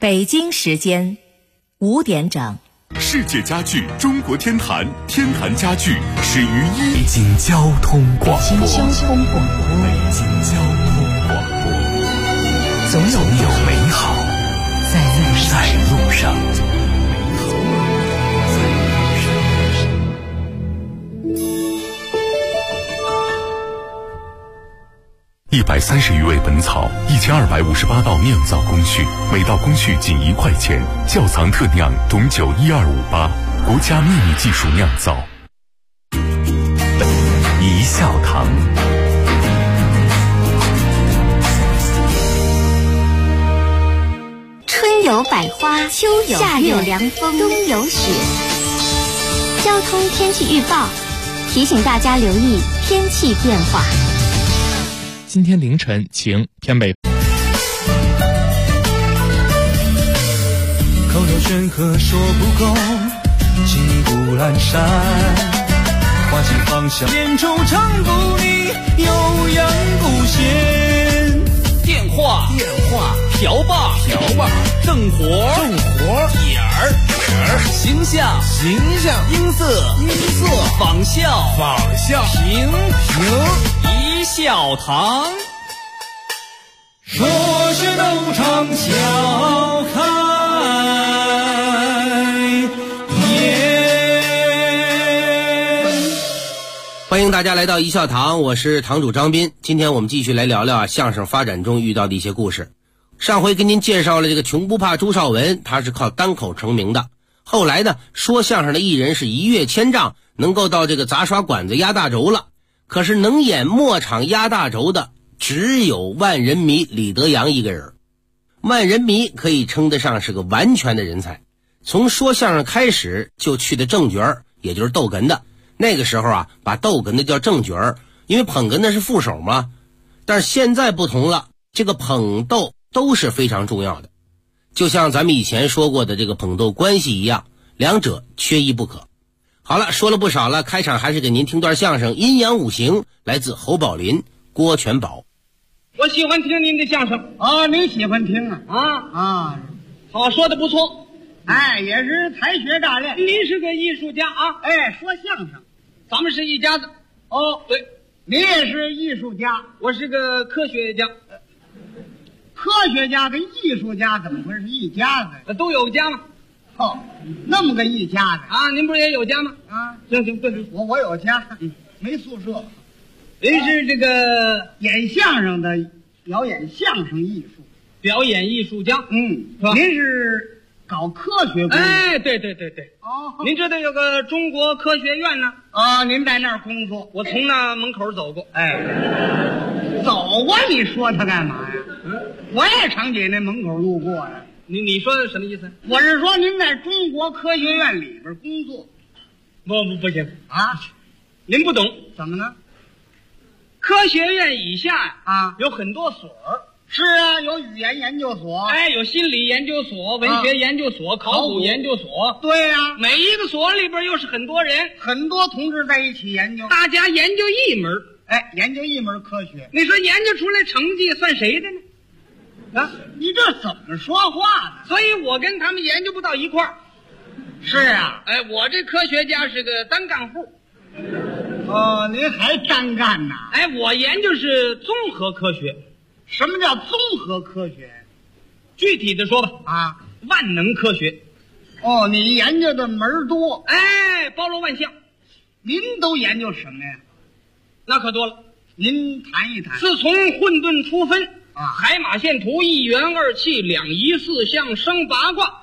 北京时间5点整。 世界家具中国天坛，天坛家具始于北京交通广播。 北京交通广播。 北京交通广播。总有美好在路上。130余味本草，1258道酿造工序，每道工序仅1块钱。窖藏特酿董酒12588，国家秘密技术酿造。一笑堂。 春有百花，秋有夏有凉风，冬有雪。交通天气预报提醒大家留意天气变化。 今天凌晨晴，偏北。 口若悬河说不够，情不阑珊，花期芳香，烟愁唱不腻，悠扬不闲。 电话瓢把正活点儿形象音色仿效平一笑堂， 说是斗场笑开颜。 欢迎大家来到一笑堂，我是堂主张斌。今天我们继续来聊聊相声发展中遇到的一些故事。上回跟您介绍了这个穷不怕朱绍文，他是靠单口成名的。后来呢，说相声的艺人是一跃千丈，能够到这个杂耍馆子压大轴了。可是能演末场压大轴的只有万人迷李德阳一个人。万人迷可以称得上是个完全的人才，从说相声开始就去的正角，也就是逗哏的。那个时候啊，把逗哏的叫正角，因为捧哏的是副手嘛。但是现在不同了，这个捧逗都是非常重要的，就像咱们以前说过的这个捧逗关系一样，两者缺一不可。好了，说了不少了，开场还是给您听段相声《阴阳五行》，来自侯宝林、郭全宝。 我喜欢听您的相声啊，您喜欢听啊？ 啊，好，说的不错。 哎，也是才学炸练。 您是个艺术家啊？ 哎，说相声， 咱们是一家子。 哦， 对， 您也是艺术家， 我是个科学家。 科学家跟艺术家怎么会是一家子？ 都有家吗？ 哦，那么个一家子啊！您不是也有家吗？ 啊， 行，对， 我有家，没宿舍。 您是这个演相声的，表演相声艺术， 表演艺术家。 是吧？您是搞科学工作？ 哎，对。 哦， 您知道有个中国科学院呢？ 啊，您在那儿工作？ 我从那门口走过。 哎，走过？你说他干嘛呀？我也常在那门口路过呀。 你说的什么意思？ 我是说您在中国科学院里边工作。 不行啊， 您不懂。 怎么呢？ 科学院以下啊有很多所。 是啊，有语言研究所， 哎，有心理研究所、文学研究所、考古研究所。 对呀， 每一个所里边又是很多人， 很多同志在一起研究， 大家研究一门。 哎，研究一门科学。 你说研究出来成绩算谁的呢？ 啊，你这怎么说话呢？ 所以我跟他们研究不到一块儿。 是啊， 哎，我这科学家是个单干户。 哦，您还单干呢？ 哎，我研究是综合科学。 什么叫综合科学？ 具体的说吧， 啊， 万能科学。 哦，你研究的门多， 哎，包罗万象。 您都研究什么呀？ 那可多了， 您谈一谈。 自从混沌初分啊， 海马线图、一元二气、两仪四象、生八卦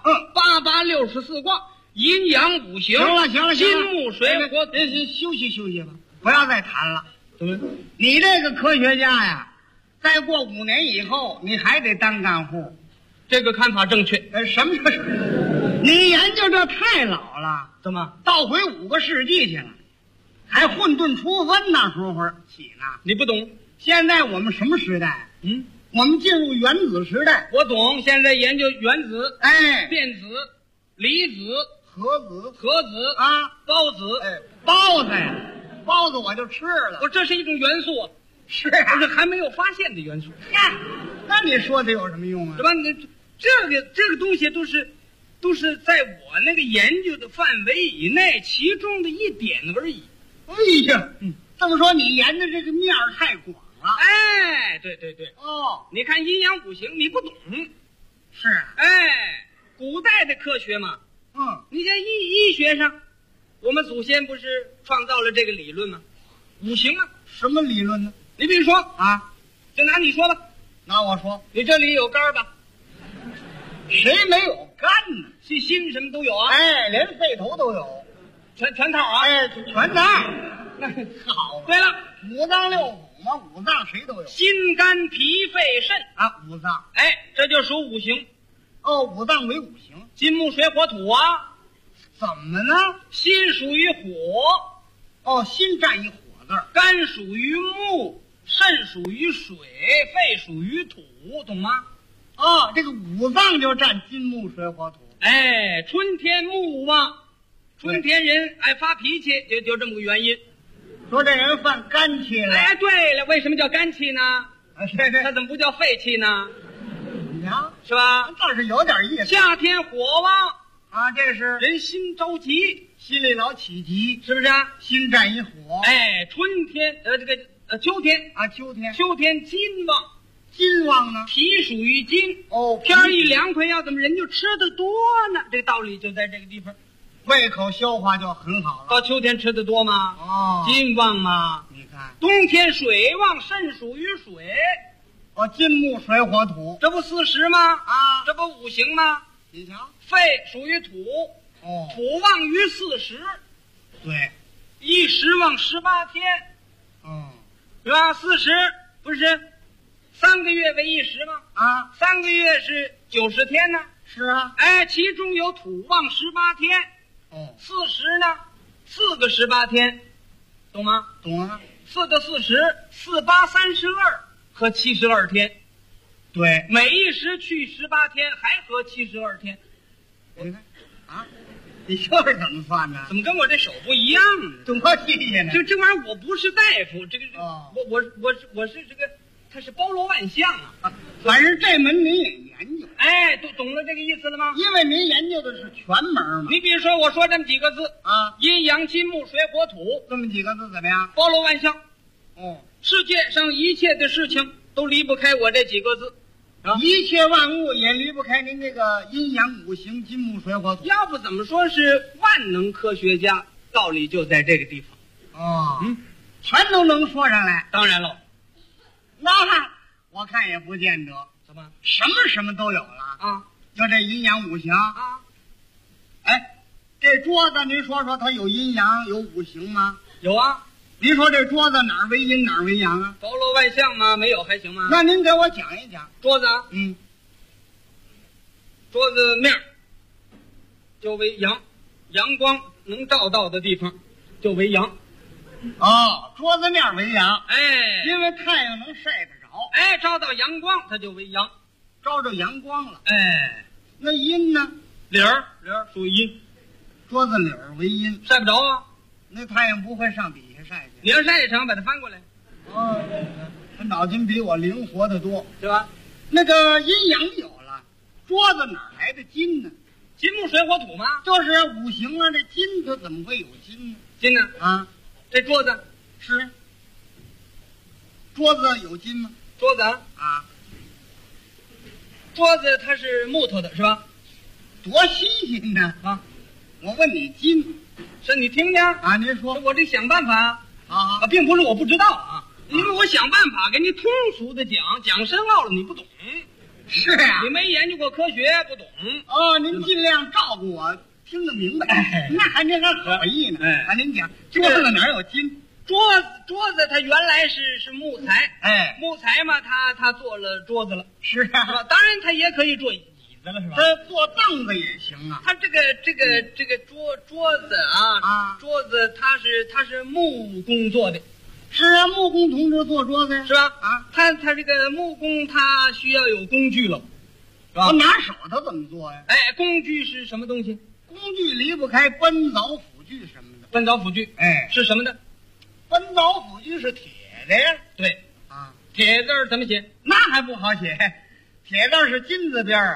，8864卦，阴阳五行。 行了， 金木水火。 休息吧，不要再谈了。 怎么？ 你这个科学家呀，再过5年以后，你还得当干户。 这个看法正确。 什么是？你研究这太老了。 怎么？ 倒回5个世纪去了，还混沌初分那时候起呢。 你不懂。 现在我们什么时代？我们进入原子时代。 我懂，现在研究原子、 哎， 电子、离子、 核子啊，孢子。 哎，包子呀，包子我就吃了。 这是一种元素啊。 是啊， 这还没有发现的元素。 那你说它有什么用啊？ 是吧？ 这个东西都是在我那个研究的范围以内，其中的一点而已。 哎呀，这么说你研究这个面儿太广了。 哎，对， 哦， 你看阴阳五行你不懂， 是啊， 哎，古代的科学嘛，你像医学上，我们祖先不是创造了这个理论吗？五行啊， 什么理论呢？ 你比如说啊， 就拿你说吧， 拿我说， 你这里有肝吧？ 谁没有肝呢？ 心什么都有啊？ 哎，连肺头都有， 全套啊？ 哎，全套。那好， 对了， 五脏六腑嘛，五脏谁都有。 心肝脾肺肾啊，五脏。 哎，这就属五行。 哦，五脏为五行， 金木水火土啊。 怎么呢？ 心属于火， 哦，心占一火字， 肝属于木，肾属于水，肺属于土，懂吗？ 哦，这个五脏就占金木水火土。 哎，春天木旺，春天人爱发脾气，就这么个原因。 说这人犯肝气了。 哎，对了，为什么叫肝气呢？ 对， 他怎么不叫肺气呢？ 呀， 是吧？ 倒是有点意思。 夏天火旺啊，这是人心着急， 心里老起急， 是不是啊？ 心占一火。 哎，春天秋天啊，秋天金旺， 金旺呢？ 脾属于金。 哦， 天儿一凉快，要怎么人就吃得多呢？这个道理就在这个地方。 胃口消化就很好了。 到秋天吃得多吗？ 哦， 金旺嘛。 你看， 冬天水旺，肾属于水。 哦，金木水火土， 这不40吗？ 啊， 这不五行吗？ 你瞧， 肺属于土， 哦， 土旺于40， 对， 一时旺18天，是吧？40不是3个月为一时吗？ 啊 ，3个月是90天呢。 是啊， 哎，其中有土旺18天， 40呢，4个18天，懂吗？ 懂啊 ，4个40，4、8、32，合72天。 对， 每一时去18天，还合72天。 你看啊，你这是怎么算的？ 怎么跟我这手不一样呢？ 多新鲜呢！ 这玩意儿我不是大夫，这个我是这个，它是包罗万象啊。 反正这门您也研究， 哎，都懂了这个意思了吗？ 因为您研究的是全门嘛。 你比如说，我说这么几个字啊， 阴阳金木水火土， 这么几个字怎么样？ 包罗万象。 哦， 世界上一切的事情都离不开我这几个字。 一切万物也离不开您这个阴阳五行金木水火土。 要不怎么说是万能科学家？道理就在这个地方。 哦，全都能说上来。 当然了， 那我看也不见得。 怎么？ 什么都有了啊？ 就这阴阳五行啊？ 哎，这桌子您说说，它有阴阳有五行吗？ 有啊。 您说这桌子哪儿为阴哪儿为阳啊？ 包罗万象吗？没有还行吗？ 那您给我讲一讲。 桌子啊，桌子面就为阳，阳光能照到的地方就为阳。 哦，桌子面为阳， 哎， 因为太阳能晒得着， 哎，照到阳光它就为阳， 照着阳光了。 哎， 那阴呢？ 理儿属于阴， 桌子理儿为阴， 晒不着啊。 那太阳不会上底下晒去。 你要晒一场，把它翻过来。 哦，他脑筋比我灵活得多， 对吧？ 那个阴阳有了，桌子哪来的金呢？ 金木水火土吗？ 就是五行啊，这金它怎么会有金呢？ 金呢？ 啊， 这桌子是桌子有金吗？ 桌子啊， 桌子它是木头的，是吧？ 多新鲜呢！ 啊， 我问你金， 是你听听啊，您说， 我得想办法啊， 并不是我不知道啊，因为我想办法给你通俗的讲深奥了你不懂。 是啊， 你没研究过科学，不懂。 哦，您尽量照顾我，听得明白。那您还好意呢。啊，您讲桌子哪有金？ 桌子它原来是木材， 哎， 木材嘛，它做了桌子了。 是啊， 是吧？当然它也可以做椅子了，是吧？ 它做凳子也行啊。 它这个桌子啊，桌子它是木工做的。 是啊，木工同志做桌子是吧？ 啊， 他这个木工他需要有工具了，是吧？ 我拿手他怎么做呀？ 哎，工具是什么东西？ 工具离不开奔凿斧锯什么的。 奔凿斧锯， 哎， 是什么的？ 奔凿斧锯是铁的呀。 对啊， 铁字怎么写？ 那还不好写，铁字是金字边啊。这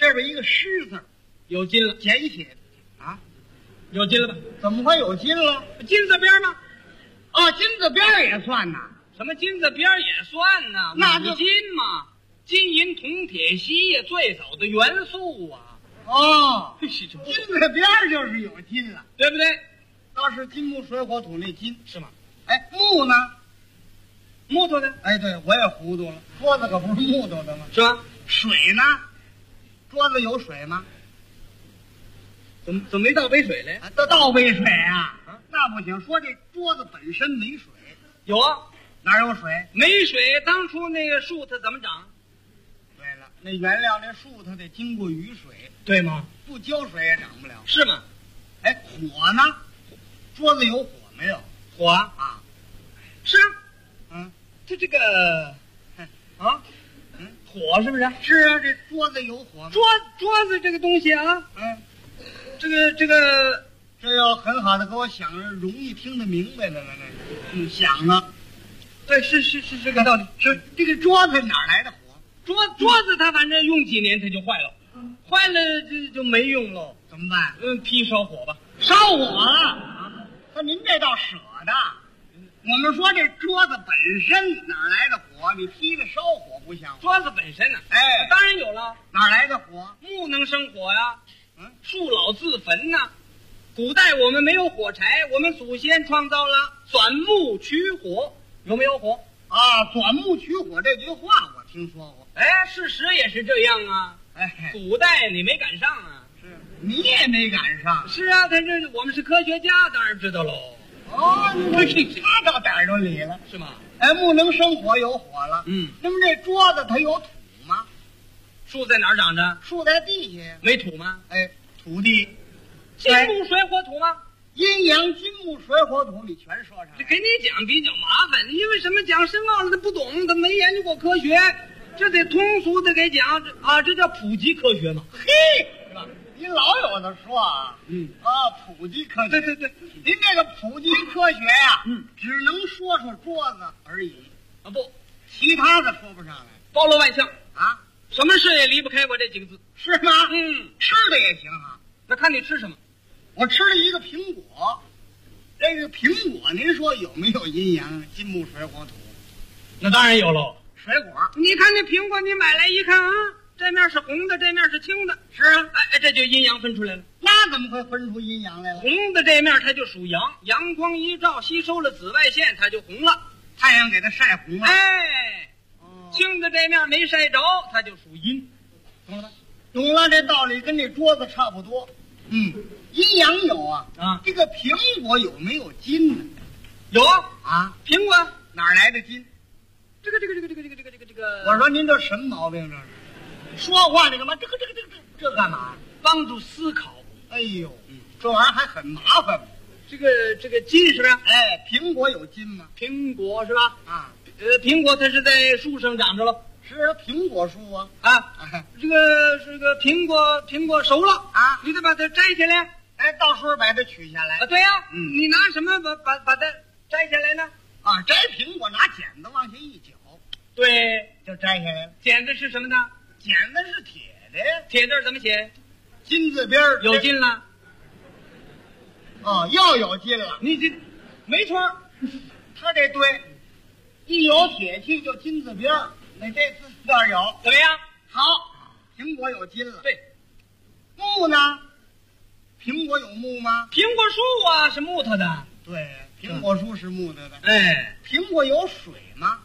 这边一个狮字， 有金了， 简写啊， 有金了吧？ 怎么会有金了？ 金字边吗？ 哦，金字边也算呐。 什么金字边也算呐？ 那就五金嘛，金银铜铁锡呀，最早的元素啊。 哦， 金金字边就是有金了， 对不对？ 倒是金木水火土那金是吗？ 哎，木呢？ 木头的？ 哎，对，我也糊涂了，桌子可不是木头的吗？ 是吧？ 水呢？桌子有水吗？ 怎么没倒杯水来？ 倒杯水啊？那不行，说这桌子本身没水。 有啊， 哪有水？ 没水，当初那个树它怎么长？ 对了，那原料那树它得经过雨水， 对吗？ 不浇水也长不了。 是吗？ 哎，火呢？桌子有火没有？ 火啊， 是啊， 嗯， 这个啊，火是不是？ 是啊，这桌子有火吗？ 桌子这个东西啊，这个这要很好的给我想着，容易听得明白的了，那想啊， 对，是这个道理。 是这个桌子哪来的火？ 桌子它反正用几年它就坏了，坏了就没用了， 怎么办？ 劈烧火吧， 烧火了。那您这倒舍得。我们说这桌子本身哪来的火？你劈了烧火不像话。 桌子本身呢？ 哎， 当然有了。 哪来的火？ 木能生火呀，树老自焚呐。古代我们没有火柴，我们祖先创造了钻木取火，有没有火？ 啊，钻木取火这句话我听说过。 哎，事实也是这样啊。 哎， 古代你没赶上啊。 是，你也没赶上。 是啊，他这我们是科学家，当然知道喽。 哦，你他到点儿都理了， 是吗？ 哎，木能生火，有火了。那么这桌子它有土吗？ 树在哪儿长着？ 树在地下。 没土吗？ 哎，土地。 金木水火土吗？ 阴阳金木水火土你全说上了。 这给你讲比较麻烦，因为什么讲深奥了他不懂，他没研究过科学，这得通俗的给讲啊，这叫普及科学嘛。 嘿，是吧？您老有的说啊，普及科学。 对， 您这个普及科学呀，只能说桌子而已啊，不， 其他的说不上来， 包罗万象啊， 什么事也离不开我这几个字， 是吗？吃的也行啊， 那看你吃什么。 我吃了一个苹果，这个苹果您说有没有阴阳金木水火土？ 那当然有喽。 水果， 你看那苹果，你买来一看啊，这面是红的，这面是青的， 是啊， 哎，这就阴阳分出来了。 那怎么会分出阴阳来了？ 红的这面它就属阳，阳光一照，吸收了紫外线，它就红了， 太阳给它晒红了。 哎，青的这面没晒着，它就属阴，懂了吧？ 懂了，这道理跟这桌子差不多。阴阳有啊，这个苹果有没有金呢？ 有啊， 苹果哪来的金？ 这个， 我说您这什么毛病？这是说话这干嘛？这干嘛？ 帮助思考。 哎呦，这玩意儿还很麻烦。 这个金是不是？ 哎，苹果有金吗？ 苹果是吧？ 啊， 苹果它是在树上长着了。 是苹果树啊。 这个是个苹果熟了啊， 你得把它摘下来。 哎，到时候把它取下来。 对呀，你拿什么把它摘下来呢？ 啊，摘苹果拿剪子往下一绞， 对， 就摘下来了。 剪子是什么呢？ 剪子是铁的呀。 铁字怎么写？ 金字边有金了。 哦，又有金了。 你这没错， 他这对，一有铁器就金字边那这次那有怎么样？ 好，苹果有金了。 对， 木呢？苹果有木吗？ 苹果树啊是木头的。 对，苹果树是木头的。 哎， 苹果有水吗？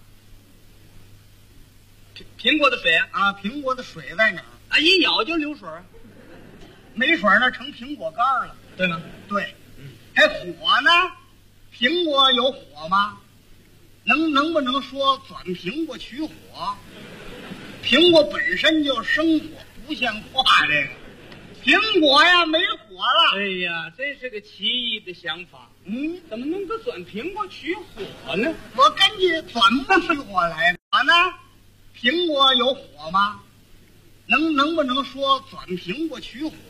苹果的水啊，苹果的水在哪儿？ 啊，一咬就流水， 没水那成苹果干了， 对吗？ 对。哎，火呢？苹果有火吗？能不能说转苹果取火？苹果本身就生火，不像话。这个苹果呀没火了。 哎呀，这是个奇异的想法。怎么能够转苹果取火呢？ 我根据转木取火来的。我呢，苹果有火吗？能不能说转苹果取火？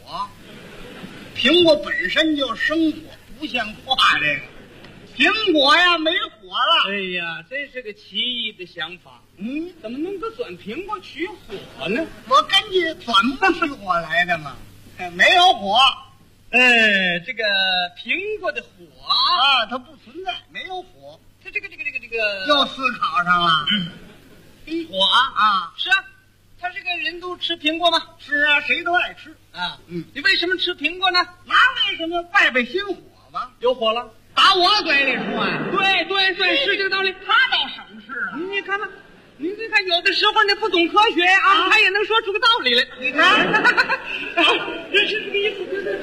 苹果本身就生火，不像话。这个苹果呀没火了。 哎呀，真是个奇异的想法。怎么能够钻苹果取火呢？ 我根据钻木取火来的嘛，没有火。 这个苹果的火啊，它不存在，没有火。 它这个又思考上了。 火啊，是啊，他这个人都吃苹果吗？ 是啊，谁都爱吃啊。你为什么吃苹果呢？ 那为什么拜拜心火吧？ 有火了， 打我嘴里说呀？ 对，是这个道理。 他倒省事了。 你看吧，你看，有的时候你不懂科学啊，他也能说出个道理来。 你看， 这是这个意思。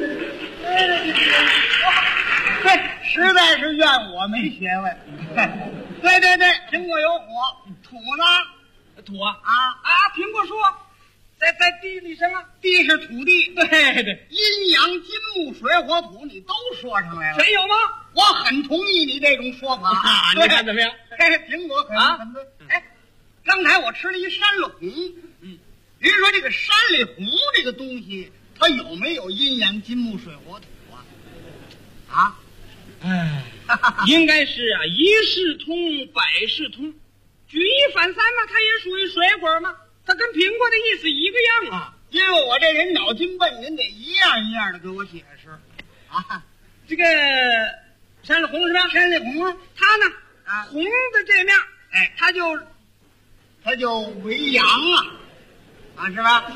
对，实在是怨我没学问。对，苹果有火，土呢？ 土啊，苹果树在地里什么？ 地是土地。 对， 阴阳金木水火土，你都说上来了。 谁有吗？ 我很同意你这种说法。 你看怎么样？ 苹果很对。刚才我吃了一山里红。人说这个山里红这个东西，它有没有阴阳金木水火土啊？ 应该是啊，一事通，百事通，举一反三嘛，它也属于水果嘛，它跟苹果的意思一个样啊。 因为我这人脑筋笨，您得一样一样的给我解释啊。 这个山里红是吧？ 山里红啊， 它呢，红的这面，它就为阳啊，是吧？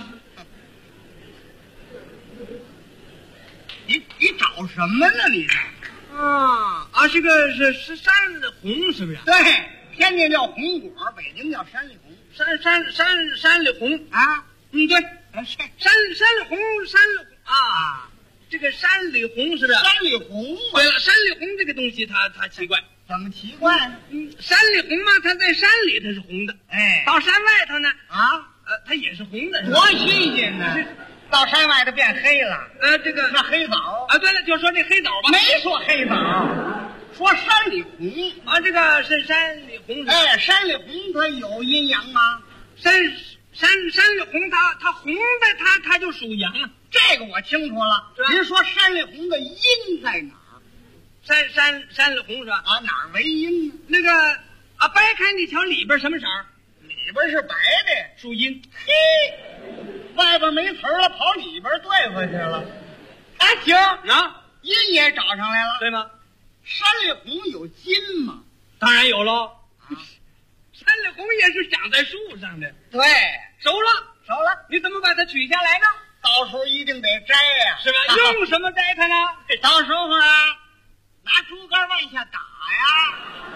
你找什么呢？你这这个是山里红，是不是？ 对，天津叫红果，北京叫山里红。 山里红啊， 对，山里红啊，这个山里红是不是？ 山里红， 对了，山里红这个东西它奇怪， 怎么奇怪呢？ 山里红嘛，它在山里它是红的，到山外头呢它也是红的， 多新鲜呢！到山外头变黑了， 这个那黑枣啊，对了，就说这黑枣吧， 没说黑枣，说山里红啊，这个是山里红。 山里红它有阴阳吗？ 山里红它红的它就属阳啊， 这个我清楚了。您说山里红的阴在哪儿？ 山里红是吧？ 哪儿为阴呢？ 那个掰开你瞧里边什么色儿？ 里边是白的， 属阴。 外边没词了，跑里边对付去了。行啊， 阴也找上来了， 对吗？ 山里红有金吗？ 当然有喽。山里红也是长在树上的。 对， 熟了，你怎么把它取下来呢？ 到时候一定得摘呀， 是吧？用什么摘它呢？ 到时候拿竹竿往下打呀，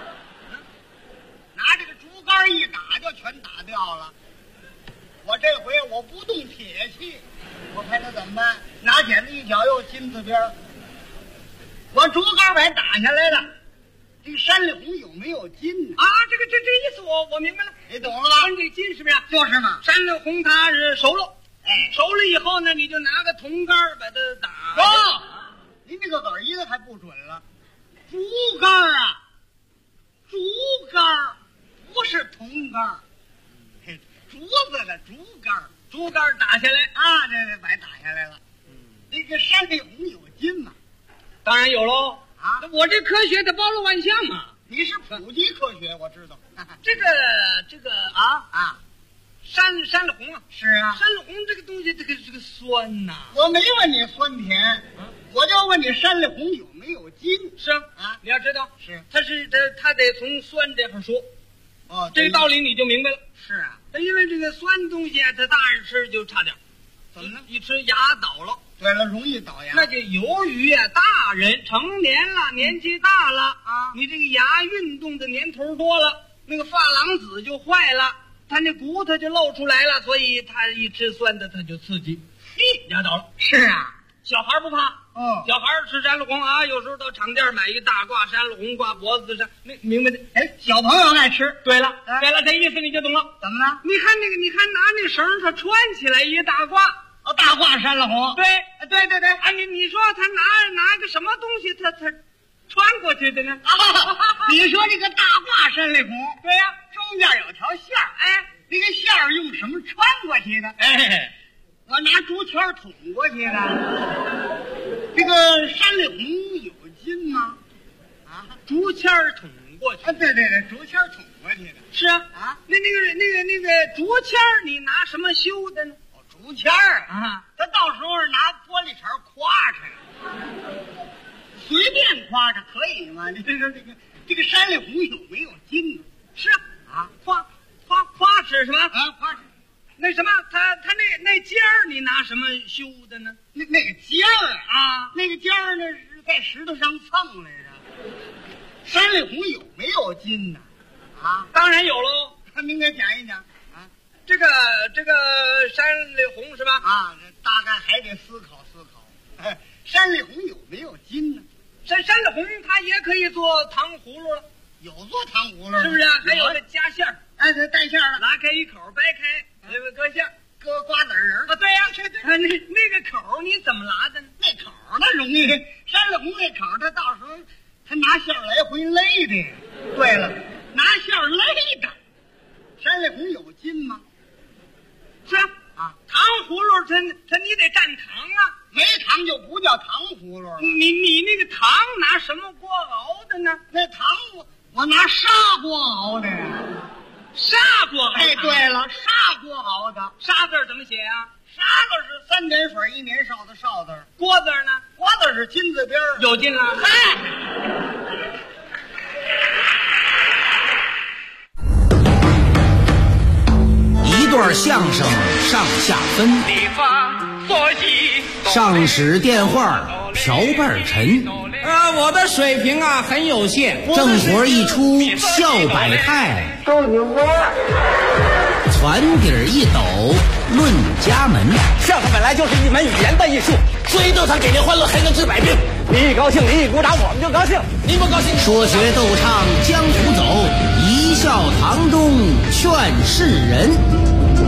拿这个竹竿一打就全打掉了。我这回我不动铁器，我看他怎么办？拿剪子一绞，又金字边，我竹竿把打下来了。这个山里红有没有金呢？ 这个意思我明白了， 你懂了吧？ 跟这金是不是？ 就是嘛。 山里红它是熟了，熟了以后呢，你就拿个铜杆把它打。 您这个子儿一个还不准了，竹竿啊，竹竿不是铜杆。竹子的竹竿打下来这白打下来了。这个山里红有金吗？ 当然有喽我这科学它包罗万象嘛。 你是普及科学，我知道。 这个山里红是啊， 山里红这个东西这个酸呐。 我没问你酸甜，我就问你山里红有没有金？ 是你要知道是它得从酸这块说。这个道理你就明白了。 是啊， 因为这个酸东西它大人吃就差点， 怎么呢？ 一吃牙倒了。 对了，容易倒牙。 那就由于大人成年了，年纪大了你这个牙运动的年头多了，那个珐琅质就坏了，他那骨头就露出来了，所以他一吃酸的他就刺激，牙倒了。 是啊， 小孩不怕，小孩吃山里红有时候到厂店买一大挂山里红挂脖子上，明白的？ 小朋友爱吃。 对了，这意思你就懂了。 怎么了？ 你看拿那个绳他穿起来一大挂。 大挂山里红。 对，你说他拿个什么东西他穿过去的呢？ 你说这个大挂山里红， 对呀， 中间有条线儿，那个线儿用什么穿过去的？我拿竹签捅过去的。这个山里红有金吗？ 竹签捅过去。 对，竹签捅过去的。 是啊，那个竹签你拿什么修的呢？ 竹签啊，他到时候拿玻璃碴夸着，随便夸着可以吗？你这个山里红有没有金呢？ 是啊，夸是什么？ 夸是。 那什么，他那尖儿你拿什么修的呢？ 那个尖儿啊，那个尖儿呢是在石头上蹭来着。山里红有没有金呢？ 当然有喽。 您给讲一讲啊。 这个山里红是吧？ 大概还得思考。山里红有没有金呢？ 山里红它也可以做糖葫芦了。 有做糖葫芦， 是不是？还有个夹馅儿， 带馅儿了， 拉开一口，掰开，搁馅儿， 搁瓜子仁啊。对呀，那个口你怎么拉的呢？ 那口那容易，山里红那口，他到时候他拿馅儿来回勒的。对了，拿馅儿勒的。山里红有金吗？ 是啊，糖葫芦它你得蘸糖啊， 没糖就不叫糖葫芦了。 你那个糖拿什么锅熬的呢？ 那糖我拿砂锅熬的呀。 砂锅熬？ 对了，砂锅熬的。 砂字怎么写啊？ 砂字是3点水1年少的少字。 锅字呢？ 锅字是金字边。 有金了。 一段相声上下分，上使电话瓢半沉， 我的水平很有限。 正活一出笑百态，船底一抖论家门。 相声本来就是一门语言的艺术，所以都想给您欢乐，还能治百病。您一高兴，您一鼓掌，我们就高兴；您不高兴， 说学逗唱江湖走，一笑堂中劝世人。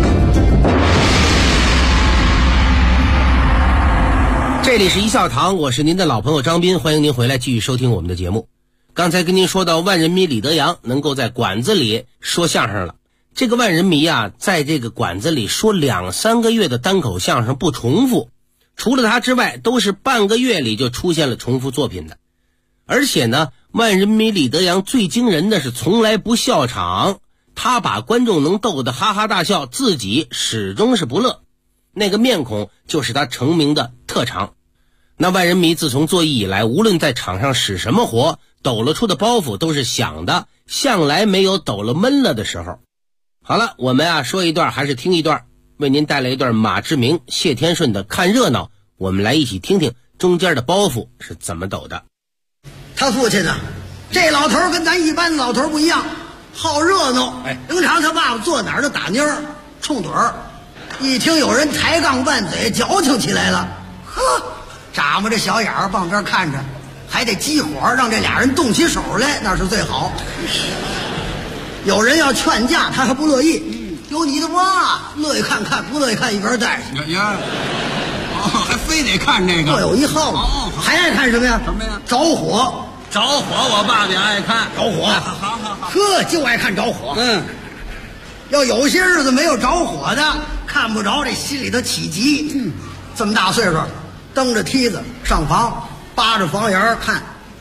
这里是一笑堂，我是您的老朋友张斌，欢迎您回来继续收听我们的节目。刚才跟您说到万人迷李德阳能够在馆子里说相声了，这个万人迷在这个馆子里说2-3个月的单口相声不重复，除了他之外都是半个月里就出现了重复作品的。而且呢，万人迷李德阳最惊人的是从来不笑场，他把观众能逗得哈哈大笑，自己始终是不乐，那个面孔就是他成名的特长。那万人迷自从做艺以来，无论在场上使什么活，抖了出的包袱都是响的，向来没有抖了闷了的时候。好了，我们说一段还是听一段，为您带来一段马志明、谢天顺的看热闹，我们来一起听听中间的包袱是怎么抖的。 他父亲呢，这老头跟咱一般老头不一样，好热闹。平常他爸爸坐哪儿就打蔫儿冲盹儿，一听有人抬杠拌嘴，矫情起来了，眨巴着小眼儿往边看着，还得激火让这俩人动起手来，那是最好。有人要劝架，他还不乐意。有你的话，乐意看看，不乐意看一边带去。 还非得看这个， 各有一好嘛。还爱看什么呀？ 什么呀？ 着火， 我爸也爱看着火。呵，就爱看着火。要有些日子没有着火的，看不着，这心里头起急。这么大岁数，蹬着梯子上房，扒着房檐看。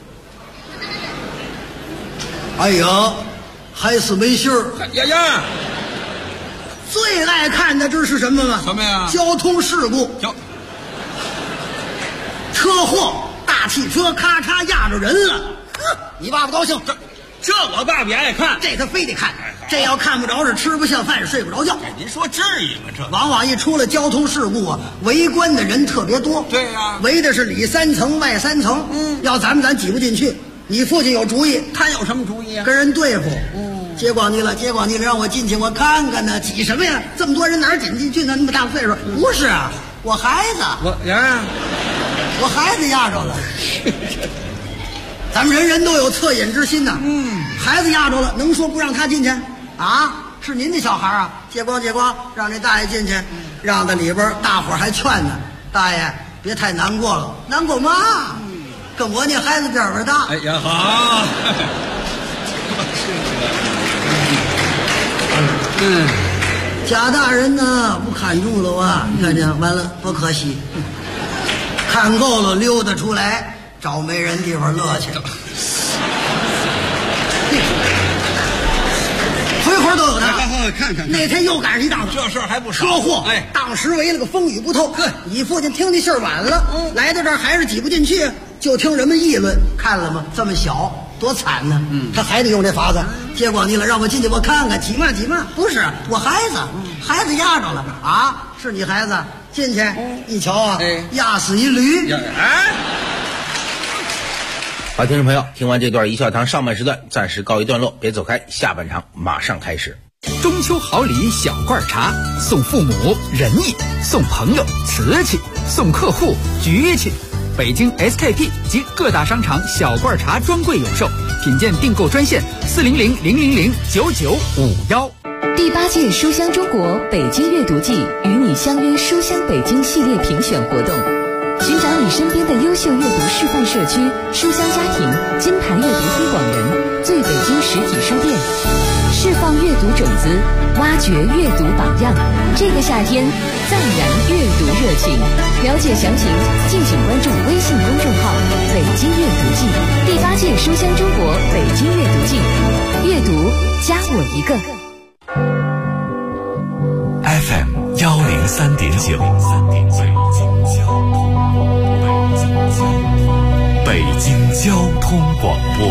哎呀，还是没信儿。 呀， 最爱看的这是什么吗？ 什么呀？ 交通事故。车祸，大汽车咔嚓压着人了。你爸爸高兴， 这我爸爸也爱看， 这他非得看。这要看不着是吃不下饭，睡不着觉。 您说至于吗？这往往一出了交通事故围观的人特别多。 对呀， 围的是里3层外3层。要咱挤不进去。你父亲有主意， 他有什么主意啊？ 跟人对付。接广你了，让我进去，我看看呢。挤什么呀？这么多人哪儿挤进去呢？那么大岁数，不是啊，我孩子，我孩子压着了。咱们人都有恻隐之心呐。孩子压着了，能说不让他进去啊？是您的小孩啊？借光，让这大爷进去，让在里边，大伙儿还劝呢。大爷别太难过了，难过嘛？跟我那孩子边边大。 哎呀，好。 贾大人呢不看住了啊！你看见完了，多可惜。看够了，溜达出来找没人地方乐去。 看。那天又赶上一大早， 这事儿还不少。 车祸， 哎， 当时围了个风雨不透。你父亲听的信儿晚了，来到这儿还是挤不进去，就听人们议论，看了吗？这么小，多惨呢。他还得用这法子。结果你了，让我进去我看看，挤嘛？不是我孩子压着了啊！是你孩子？进去一瞧啊，压死一驴。 好，听众朋友，听完这段一笑堂上半时段暂时告一段落，别走开，下半场马上开始。 中秋好礼小罐茶，送父母仁义，送朋友瓷器，送客户局气。北京 SKP 及各大商场小罐茶专柜有售，品鉴订购专线400-000-9951。 第8届书香中国北京阅读季与你相约书香北京系列评选活动，寻找你身边的优秀阅读示范社区、书香家庭、金牌阅读推广人、最北京实体书店，释放阅读种子，挖掘阅读榜样。这个夏天再燃阅读热情。了解详情，敬请关注微信公众号“北京阅读季”。第8届书香中国北京阅读季，阅读加我一个。 FM 103.9，北京交通广播，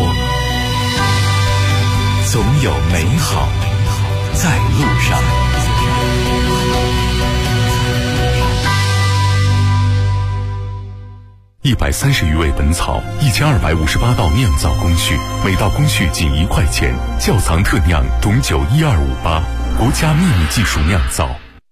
总有美好在路上。130余味本草，1258道酿造工序，每道工序仅1块钱。窖藏特酿董酒12588，国家秘密技术酿造。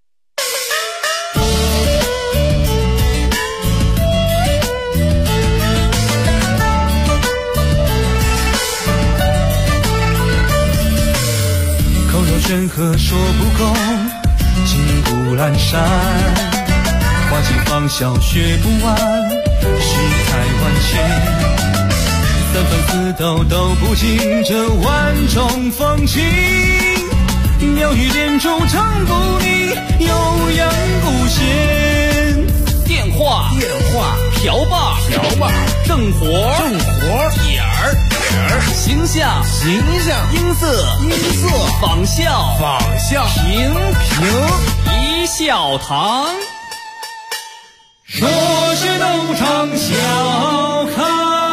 口若悬河说不够，金不阑珊，花期芳笑学不完，世态万千，三分四斗都不尽这万种风情，鸟语连珠唱不腻，悠扬古弦。 电话瓢把正活点儿形象音色仿效平一笑堂。 说是斗场笑开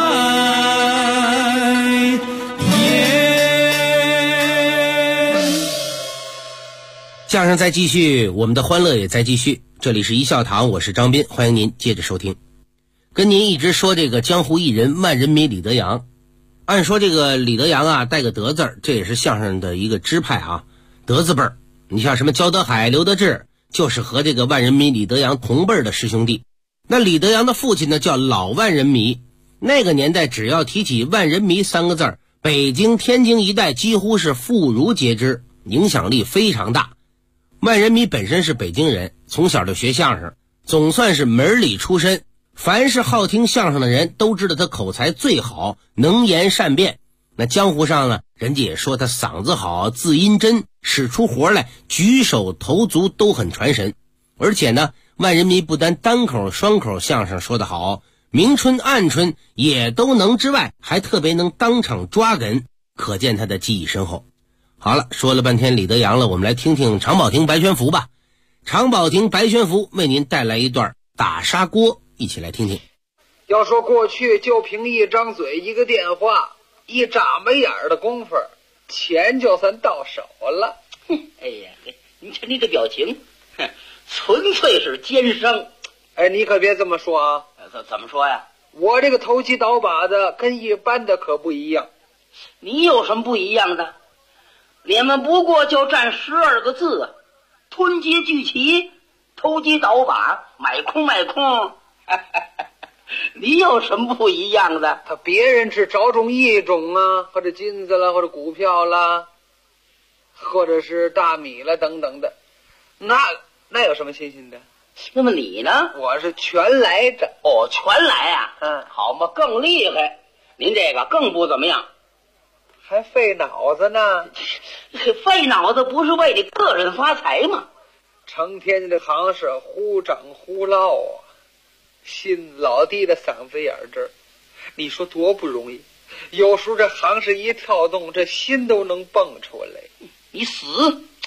颜。 相声在继续，我们的欢乐也在继续。这里是一笑堂，我是张斌，欢迎您接着收听。跟您一直说这个江湖艺人万人迷李德阳，按说这个李德阳啊带个德字儿，这也是相声的一个支派啊，德字辈儿。你像什么焦德海、刘德志，就是和这个万人迷李德阳同辈儿的师兄弟。那李德阳的父亲呢叫老万人迷，那个年代只要提起万人迷3个字儿，北京、天津一带几乎是妇孺皆知，影响力非常大。万人迷本身是北京人，从小就学相声，总算是门里出身。凡是好听相声的人都知道他口才最好，能言善辩。那江湖上呢，人家也说他嗓子好，字音真，使出活来举手投足都很传神。而且呢，万人迷不单单口双口相声说得好，明春暗春也都能之外，还特别能当场抓哏，可见他的技艺深厚。好了，说了半天李德阳了，我们来听听常宝霆、白宣福吧。常宝霆、白宣福为您带来一段打砂锅，一起来听听。 要说过去就凭一张嘴一个电话，一眨巴眼的功夫，钱就算到手了。 哎呀，你瞧你这表情，纯粹是奸商。 哎，你可别这么说啊。 怎么说呀？ 我这个投机倒把的跟一般的可不一样。 你有什么不一样的？你们不过就占12个字啊，吞接聚齐，投机倒把，买空卖空。你有什么不一样的？ 他别人是着重一种啊，或者金子啦，或者股票啦，或者是大米啦等等的，那有什么新鲜的？ 那么你呢？ 我是全来着。 哦，全来啊。好嘛，更厉害。您这个更不怎么样， 还费脑子呢。 费脑子不是为你个人发财吗？ 成天这行是忽涨忽落啊，心老低的嗓子眼这儿，你说多不容易。有时候这行是一跳动，这心都能蹦出来。 你死！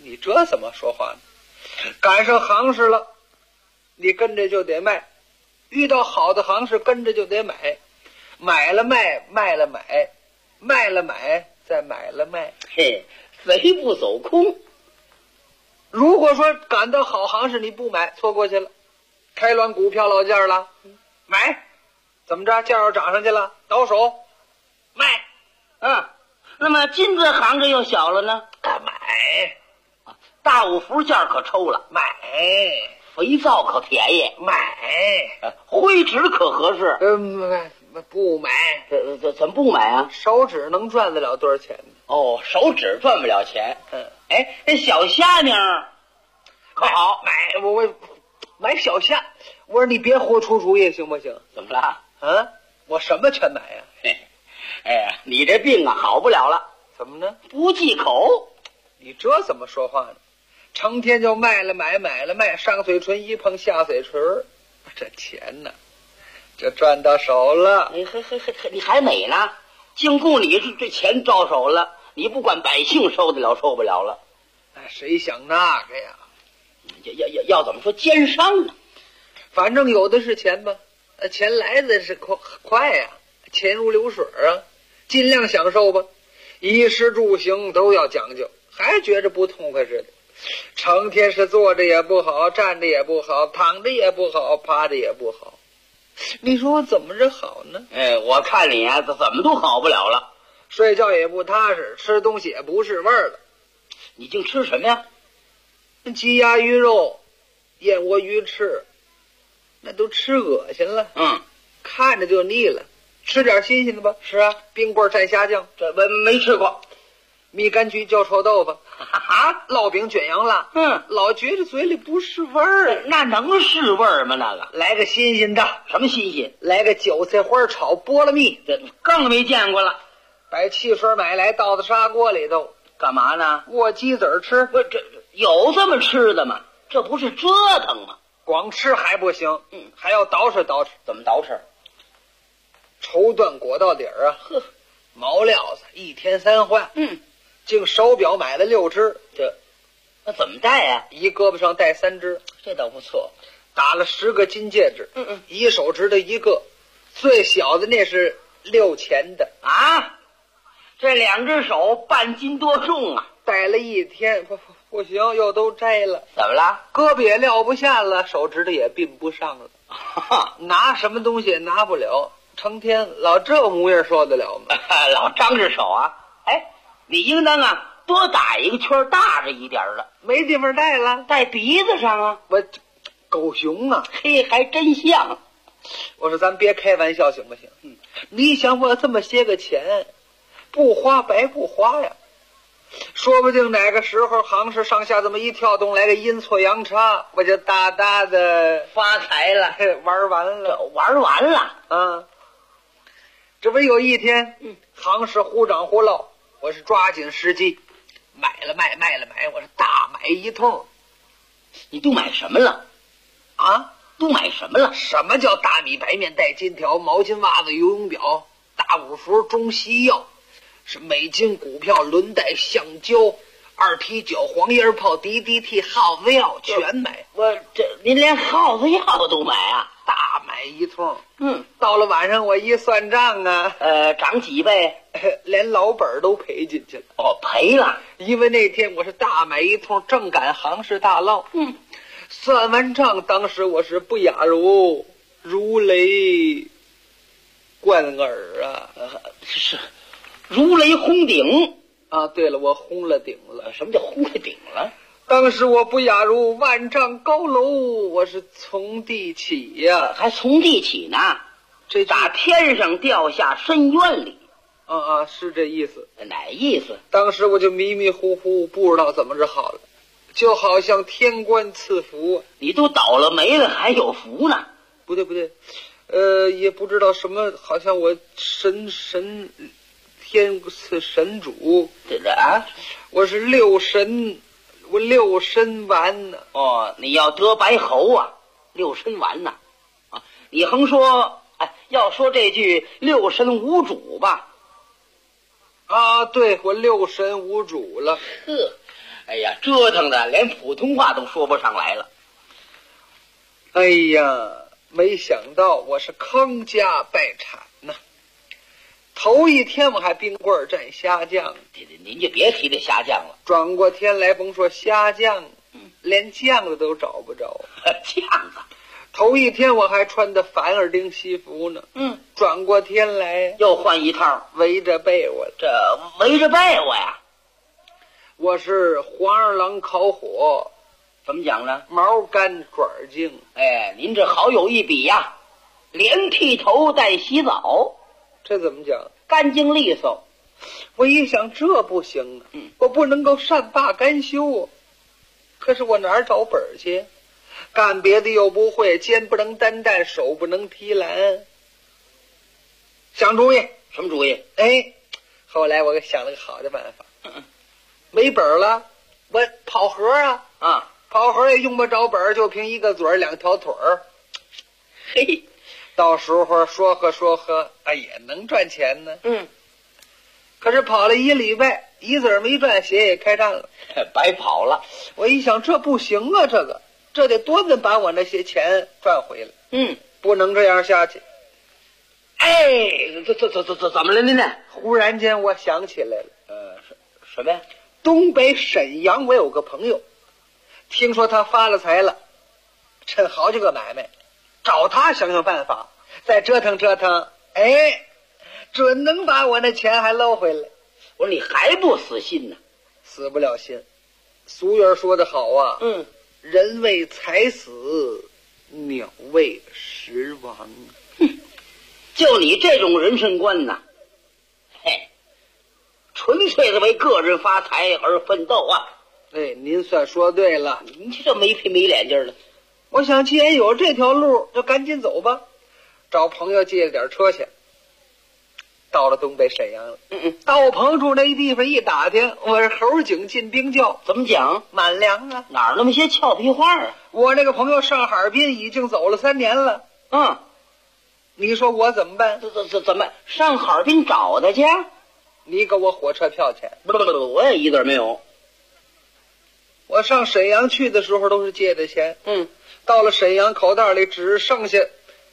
你这怎么说话呢？赶上行市了，你跟着就得卖；遇到好的行市，跟着就得买。买了卖，卖了买，卖了买，再买了卖。 嘿，贼不走空。 如果说赶到好行市你不买，错过去了，开滦股票落价了，买，怎么着？价要涨上去了，倒手卖。 那么金子行着又小了呢？ 买。 大五福价可抽了， 买。 肥皂可便宜， 买。 灰纸可合适， 不买。 怎么不买啊？ 手指能赚得了多少钱呢？ 哦，手指赚不了钱。那小虾呢？可好？ 我买小虾。我说你别胡出主意行不行？ 怎么了？ 我什么全买呀？ 你这病啊好不了了。 怎么呢？ 不忌口。 你这怎么说话呢？成天就卖了买，买了卖，上嘴唇一碰下嘴唇，这钱呢，就赚到手了。 你还美呢？经顾你这钱到手了，你不管百姓受得了受不了了。 谁想那个呀？ 要怎么说奸商呢？ 反正有的是钱吧，钱来的是快呀，钱如流水啊，尽量享受吧，衣食住行都要讲究，还觉着不痛快似的。成天是坐着也不好，站着也不好，躺着也不好，趴着也不好。你说我怎么着好呢？ 我看你啊，怎么都好不了了。 睡觉也不踏实，吃东西也不是味儿了。 你净吃什么呀？ 鸡鸭鱼肉，燕窝鱼翅，那都吃恶心了。看着就腻了。吃点新鲜的吧。 是啊， 冰棍蘸虾酱， 这没吃过。 蜜柑橘浇臭豆腐，烙饼卷羊腊，老觉着嘴里不是味儿。 那能是味儿吗？那个来个新鲜的。 什么新鲜？ 来个韭菜花炒菠萝蜜， 这更没见过了。 把汽水买来倒到砂锅里头， 干嘛呢？ 握鸡子吃。 不，这有这么吃的吗？这不是折腾吗？ 光吃还不行，还要捯饬捯饬。 怎么捯饬？ 绸缎裹到底儿啊，毛料子1天3换。净手表买了6只， 那怎么戴呀？ 一胳膊上戴3只， 这倒不错。 打了10个金戒指，一手指的一个，最小的那是6钱的啊！这2只手半斤多重啊！ 戴了1天，不行，又都摘了。 怎么了？ 胳膊也撂不下了，手指头也并不上了，拿什么东西也拿不了，成天老这模样受得了吗？ 老张着手啊！你应当啊多打一个圈大着一点的， 没地方戴了， 戴鼻子上啊！ 我狗熊啊！ 嘿，还真像。 我说咱别开玩笑行不行？你想我这么些个钱，不花白不花呀。说不定哪个时候行市上下这么一跳动，来个阴错阳差，我就大大的发财了， 玩完了， 玩完了。 这不有一天，行市忽涨忽落。我是抓紧时机，买了卖，卖了买，我是大买一通。 你都买什么了？都买什么了？ 什么叫大米白面带金条，毛巾袜子游泳表，大五福中西药，是美金股票轮带橡胶2啤酒黄叶炮 DDT 耗子药全买。 您连耗子药都买啊？ 大买一通。到了晚上我一算账啊， 涨几倍？ 连老本都赔进去了。 赔了。 因为那天我是大买一通，正赶行市大落。算完账，当时我是不雅如雷贯耳啊， 是如雷轰顶啊！对了，我轰了顶了。 什么叫轰了顶了？ 当时我不亚如万丈高楼，我是从地起呀， 还从地起呢？这打天上掉下深渊里。 是这意思。 哪意思？ 当时我就迷迷糊糊，不知道怎么着好了，就好像天官赐福。 你都倒了霉了，还有福呢？ 不对，也不知道什么，好像我天赐神主。我是6神丸呢。 你要得白喉啊，6神丸呢？你横说，要说这句6神无主吧？ 对，我6神无主了。 哎呀，折腾的连普通话都说不上来了。 哎呀，没想到我是坑家败产呐！头一天我还冰棍蘸虾酱， 您就别提这虾酱了。 转过天来，甭说虾酱，连酱子都找不着。 酱子， 头一天我还穿的反耳钉西服呢，转过天来又换一套， 围着被窝。 这围着被窝呀， 我是黄二郎烤火， 怎么讲呢？ 毛干爪净。 哎，您这好有一比呀，连剃头带洗澡。 这怎么讲？ 干净利索。 我一想，这不行啊，我不能够善罢甘休啊。可是我哪儿找本儿去？干别的又不会，肩不能担担，手不能提篮。想主意。 什么主意？ 哎，后来我想了个好的办法。没本儿了，我跑河啊！跑河也用不着本儿，就凭一个嘴儿两条腿儿。嘿。到时候说和，哎也能赚钱呢。可是跑了1礼拜，一子没赚，鞋也开战了， 白跑了。 我一想，这不行啊，这得多的把我那些钱赚回来。不能这样下去。 哎，怎么了您呢？ 忽然间我想起来了， 什么呀？ 东北沈阳，我有个朋友，听说他发了财了，趁好几个买卖。找他想想办法，再折腾折腾，哎，准能把我那钱还捞回来。 我说你还不死心呢？ 死不了心。俗语说得好啊，人为财死，鸟为食亡。 就你这种人生观呐，嘿，纯粹的为个人发财而奋斗啊。 哎，您算说对了。 您这没皮没脸劲的。 我想既然有这条路，就赶紧走吧。找朋友借了点车去，到了东北沈阳了。到我朋友住那地方一打听，我是猴井进冰窖。 怎么讲？ 满粮啊！ 哪儿那么些俏皮话啊？ 我那个朋友上哈尔滨已经走了3年了。你说我怎么办？ 怎么上哈尔滨找他去？ 你给我火车票钱。 不，我也一点没有。 我上沈阳去的时候都是借的钱。到了沈阳，口袋里只剩下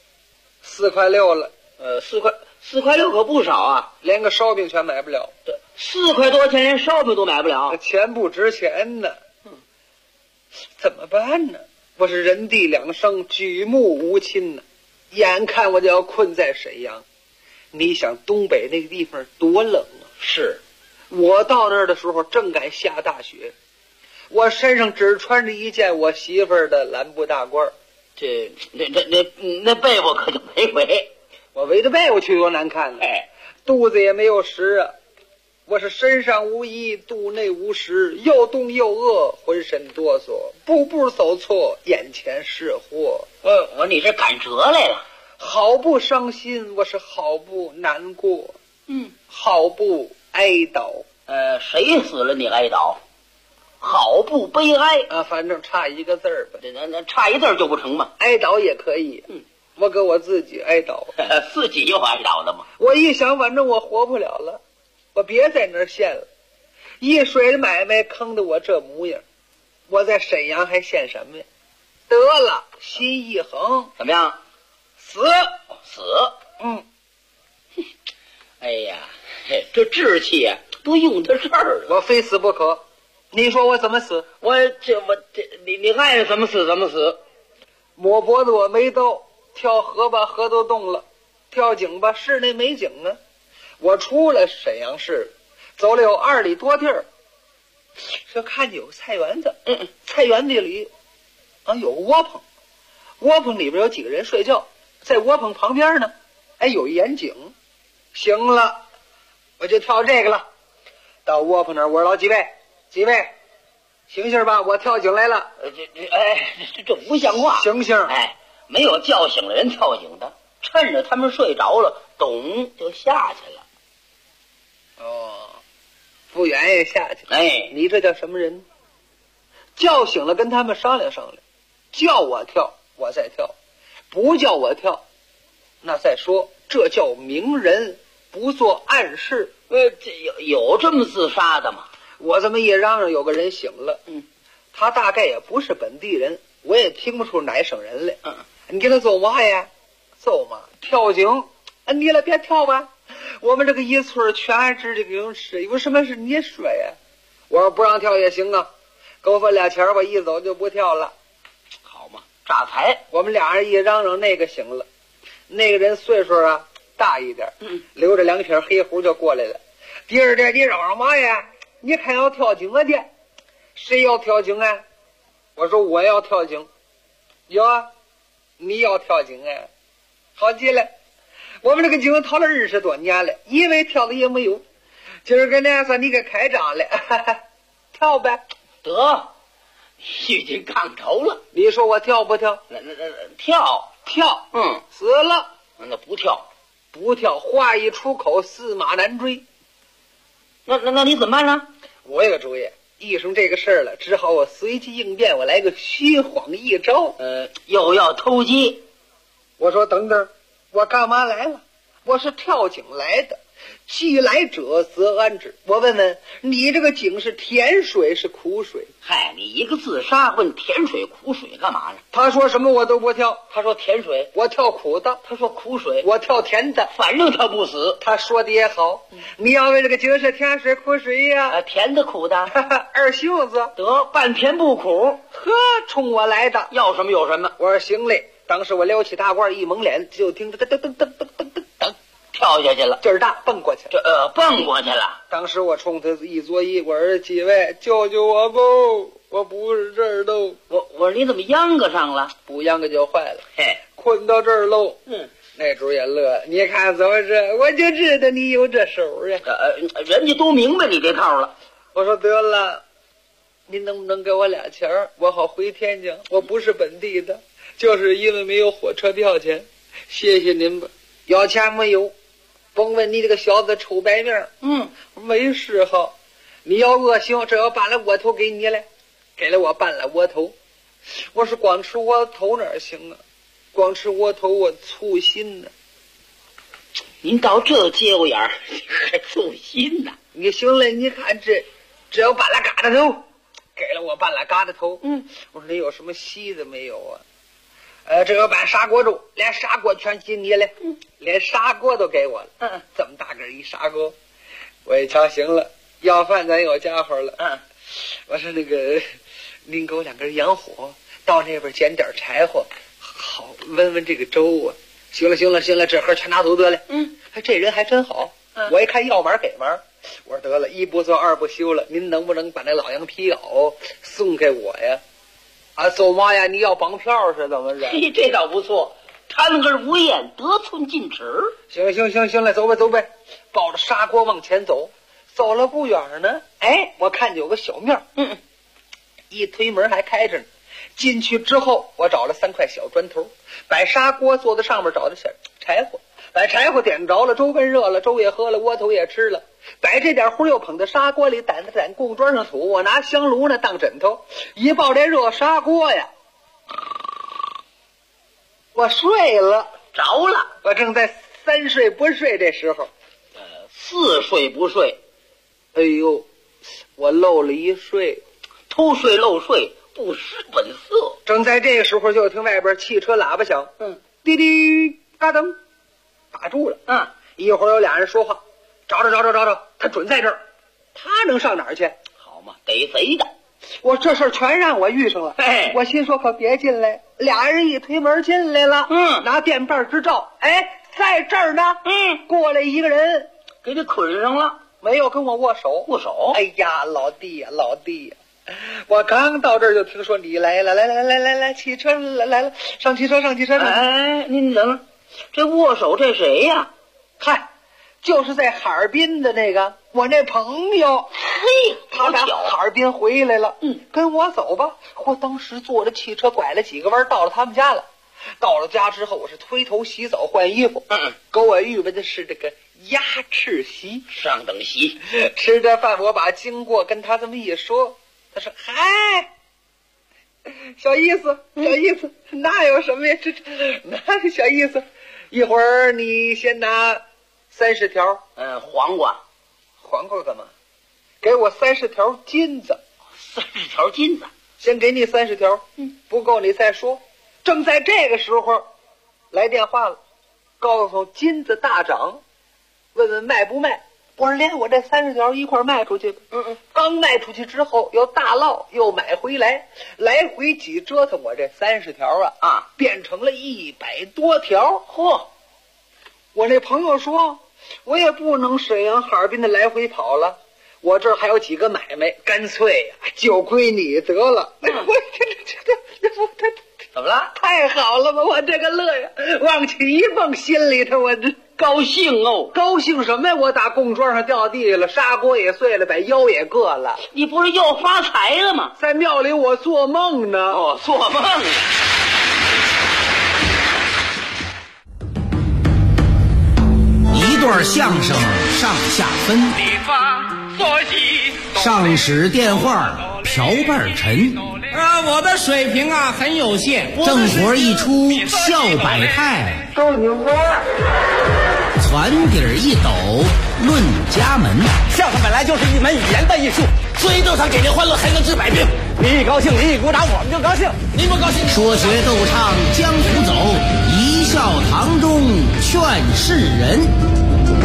4块6了。 4块6可不少啊， 连个烧饼全买不了。 对，4块多钱连烧饼都买不了， 钱不值钱呢。怎么办呢？我是人地两生，举目无亲呢，眼看我就要困在沈阳。你想东北那个地方多冷啊！ 是， 我到那儿的时候正赶下大雪。我身上只穿着一件我媳妇儿的蓝布大褂， 那被窝可就没围， 我围着被窝去多难看呢！肚子也没有食啊，我是身上无衣，肚内无食，又冻又饿，浑身哆嗦，步步走错，眼前是祸。 我你这赶折来了， 好不伤心，我是好不难过，好不哀悼。 谁死了你哀悼？好不悲哀啊，反正差一个字儿吧。 那差一字就不成嘛？ 哀悼也可以。我给我自己哀悼。 自己又哀悼的嘛？ 我一想，反正我活不了了，我别在那儿献了。一水买卖坑得我这模样，我在沈阳还献什么呀？得了，心一横， 怎么样？ 死。 哎呀，这志气啊，都用到这儿了。 我非死不可。你说我怎么死？ 你爱着怎么死怎么死。 抹脖子我没刀，跳河吧河都冻了，跳井吧室内没井啊。我出了沈阳市，走了有2里多地儿，就看见有个菜园子。菜园子里有个窝棚，窝棚里边有几个人睡觉，在窝棚旁边呢，有一眼井。行了，我就跳这个了。到窝棚那儿，我说老几位，醒醒吧，我跳井来了。 这不像话。 醒醒！ 没有叫醒了人跳井的，趁着他们睡着了，咚就下去了。 服务员也下去了。你这叫什么人？叫醒了跟他们商量商量，叫我跳我再跳，不叫我跳那再说。这叫明人不做暗事。 有这么自杀的吗？ 我这么一嚷嚷，有个人醒了。他大概也不是本地人，我也听不出哪省人来。你给他走嘛呀？走嘛，跳井。你了别跳吧，我们这个一村全是这个泳池，有什么事你说呀？我说不让跳也行啊，给我分俩钱，我一走就不跳了。 好嘛，诈财。 我们俩人一嚷嚷，那个醒了。那个人岁数啊大一点，留着两撇黑胡就过来了。第二天你嚷嚷嘛呀？你看要跳井啊的，谁要跳井啊？我说我要跳井。哟，你要跳井啊？好极了，我们这个井掏了20多年了，一位跳的也没有。今儿个呢算你给开张了，跳呗。 得，已经杠头了。 你说我跳不跳？ 跳。 死了。 那不跳， 话一出口，驷马难追。 那你怎么办呢？ 我有个主意，遇上这个事儿了，只好我随机应变，我来个虚晃一招。 又要偷鸡。 我说等等，我干嘛来了？我是跳井来的，既来者则安之。我问问你，这个井是甜水是苦水？ 嗨，你一个自杀问甜水苦水干嘛呢？ 他说什么我都不跳。 他说甜水， 我跳苦的； 他说苦水， 我跳甜的。 反正他不死。 他说的也好，你要问这个井是甜水苦水呀？ 甜的苦的。 二袖子得半甜不苦。 呵，冲我来的， 要什么有什么。 我说行嘞。当时我撩起大褂一蒙脸，就听着噔噔噔噔噔噔噔噔跳下去了， 劲儿大，蹦过去了。 蹦过去了。 当时我冲他一作揖，我说几位救救我吧，我不是这儿喽。 我说你怎么秧歌上了？ 不秧歌就坏了。 嘿， 困到这儿喽。那主也乐，你看怎么着，我就知道你有这手呀。 人家都明白你这套了。 我说得了，您能不能给我俩钱，我好回天津？我不是本地的。就是因为没有火车票钱，谢谢您吧。要钱没有？甭问你这个小子臭白面。没嗜好。你要恶行，这要办了窝头给你了，给了我办了窝头。我说光吃窝头哪行啊？光吃窝头我粗心呢。 您到这节骨眼儿还粗心呢？ 你行了，你看这要办了疙瘩头，给了我办了疙瘩头。我说你有什么稀的没有啊？这个办砂锅粥，连砂锅全给你了，连砂锅都给我了。这么大个一砂锅，我一瞧行了，要饭咱有家伙了。我说那个，您给我2根洋火，到那边捡点柴火，好温温这个粥啊。行了，这盒全拿走得了。这人还真好。我一看要碗给碗，我说得了，一不做二不休了，您能不能把那老羊皮袄送给我呀？走嘛呀？你要绑票是怎么着？ 嘿，这倒不错，贪而无厌，得寸进尺。 行了，走呗。抱着砂锅往前走，走了不远呢。我看见有个小庙，一推门还开着呢。进去之后，我找了3块小砖头，摆砂锅坐在上面，找的柴火，把柴火点着了，粥温热了，粥也喝了，窝头也吃了。摆这点壶又捧在砂锅里，掸供砖上土。我拿香炉呢当枕头，一抱这热砂锅呀，我睡了， 着了。 我正在3睡不睡这时候 ，4睡不睡。 哎呦，我漏了一睡， 偷睡漏睡，不失本色。 正在这个时候，就听外边汽车喇叭响，滴滴嘎噔，打住了。一会儿有俩人说话，找，他准在这儿，他能上哪儿去？ 好嘛，逮贼的。 我这事儿全让我遇上了。我心说可别进来。俩人一推门进来了，拿电棒直照，在这儿呢。过来一个人， 给他捆上了， 没有跟我握手。哎呀，老弟呀！我刚到这儿就听说你来了，来，汽车来了，上汽车。 您等，这握手这谁呀？ 嗨，就是在哈尔滨的那个我那朋友。 嘿， 他打哈尔滨回来了。跟我走吧。我当时坐着汽车拐了几个弯，到了他们家了。到了家之后，我是推头洗澡换衣服。给我预备的是这个鸭翅席， 上等席。 吃着饭，我把经过跟他这么一说，他说：“嗨，小意思，那有什么呀？那小意思。一会儿你先拿30条。 黄瓜干嘛？ 给我30条金子。 30条金子， 先给你30条，不够你再说。正在这个时候，来电话了，告诉金子大涨，问问卖不卖。我说连我这30条一块卖出去吧。刚卖出去之后，又大落又买回来，来回几折腾，我这30条变成了100多条。 嚯！ 我那朋友说，我也不能沈阳哈尔滨的来回跑了，我这儿还有几个买卖，干脆就归你得了。我怎么了？ 太好了吧！我这个乐呀，往起一蹦，心里头我这高兴哦。 高兴什么呀？我打供桌上掉地下了，砂锅也碎了，把腰也硌了。 你不是要发财了吗？ 在庙里我做梦呢。 哦，做梦呢。 一段相声上下分，上使电话瓢半沉， 我的水平很有限， 正活一出笑百态， 逗你玩儿， 攒底儿一抖论家门。 相声本来就是一门语言的艺术，所以逗他给您欢乐，还能治百病。你一高兴，你一鼓掌，我们就高兴；你不高兴， 说学逗唱江湖走，一笑堂中劝世人。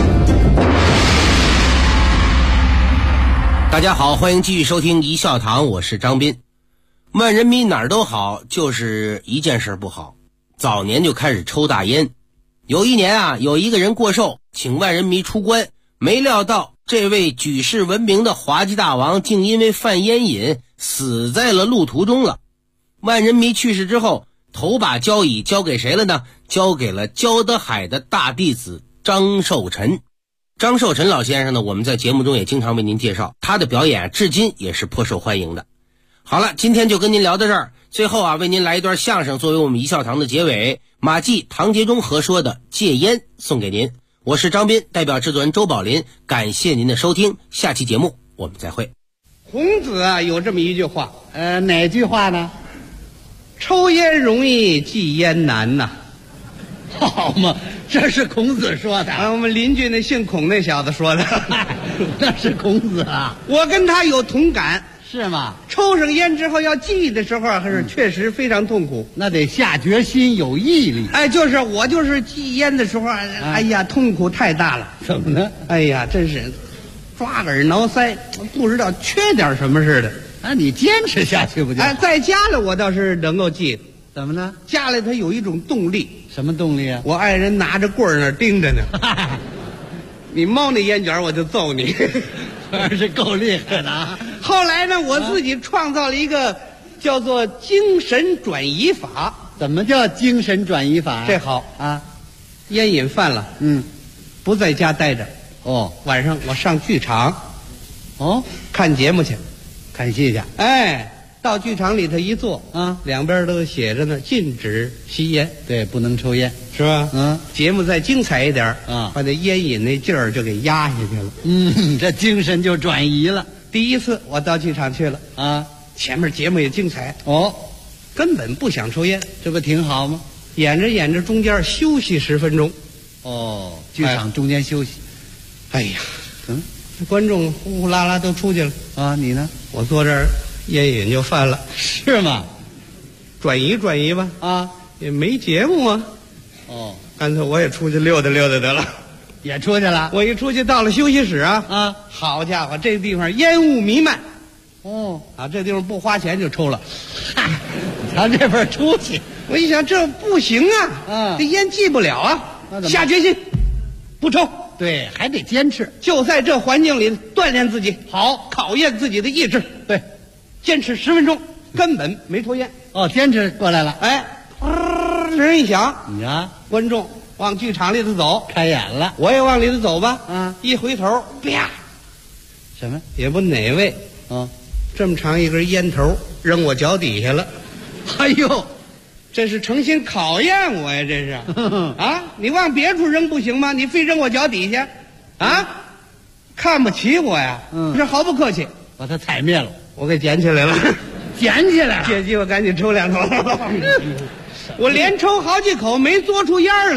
大家好，欢迎继续收听一笑堂，我是张斌。万人迷哪儿都好，就是一件事不好，早年就开始抽大烟。有一年有一个人过寿，请万人迷出关，没料到这位举世闻名的滑稽大王竟因为犯烟瘾死在了路途中了。万人迷去世之后，头把交椅交给谁了呢？交给了焦德海的大弟子张寿臣。张寿臣老先生呢，我们在节目中也经常为您介绍，他的表演至今也是颇受欢迎的。好了，今天就跟您聊到这儿，最后为您来一段相声作为我们一笑堂的结尾，马季、唐杰忠合说的戒烟送给您。我是张斌，代表制作人周宝林，感谢您的收听，下期节目我们再会。 孔子有这么一句话， 哪句话呢？ 抽烟容易，戒烟难呐。 好嘛，这是孔子说的。 我们邻居那姓孔那小子说的。 那是孔子啊， 我跟他有同感。 是吗？ 抽上烟之后要戒的时候还是确实非常痛苦， 那得下决心，有毅力。 就是我就是戒烟的时候，哎呀，痛苦太大了。 怎么呢？ 哎呀，真是抓耳挠腮，不知道缺点什么似的。 你坚持下去不就？ 在家里我倒是能够戒。 怎么呢？ 家里他有一种动力。 什么动力啊？ 我爱人拿着棍儿那儿盯着呢。你猫那烟卷我就揍你。 是够厉害的啊！ 后来呢，我自己创造了一个叫做精神转移法。 怎么叫精神转移法？ 这好啊，烟瘾犯了，不在家待着。晚上我上剧场，看节目去， 看戏去。 到剧场里头一坐两边都写着呢，禁止吸烟， 对，不能抽烟， 是吧？节目再精彩一点把那烟瘾那劲儿就给压下去了。 这精神就转移了。 第一次我到剧场去了前面节目也精彩根本不想抽烟， 这不挺好吗？ 演着演着中间休息10分钟。 剧场中间休息。 哎呀，观众呼呼啦啦都出去了你呢？ 我坐这儿。烟瘾就犯了， 是吗？ 转移转移吧，也没节目啊。干脆我也出去溜达溜达得了。 也出去了？ 我一出去到了休息室好家伙，这地方烟雾弥漫。这地方不花钱就抽了。 咱这边出去， 我一想这不行这烟戒不了啊。下决心不抽。 对，还得坚持。 就在这环境里锻炼自己，好考验自己的意志。 对， 坚持10分钟，根本没抽烟。 坚持过来了。 人一响，观众往剧场里头走， 开演了， 我也往里头走吧。一回头，啪， 什么？ 也不哪位这么长一根烟头扔我脚底下了。 哎呦！ 这是诚心考验我呀！这是你往别处扔不行吗？你非扔我脚底下，看不起我呀？这毫不客气， 把它踩灭了， 我给捡起来了， 捡起来， 借机我赶紧抽2口。我连抽好几口没嘬出烟来，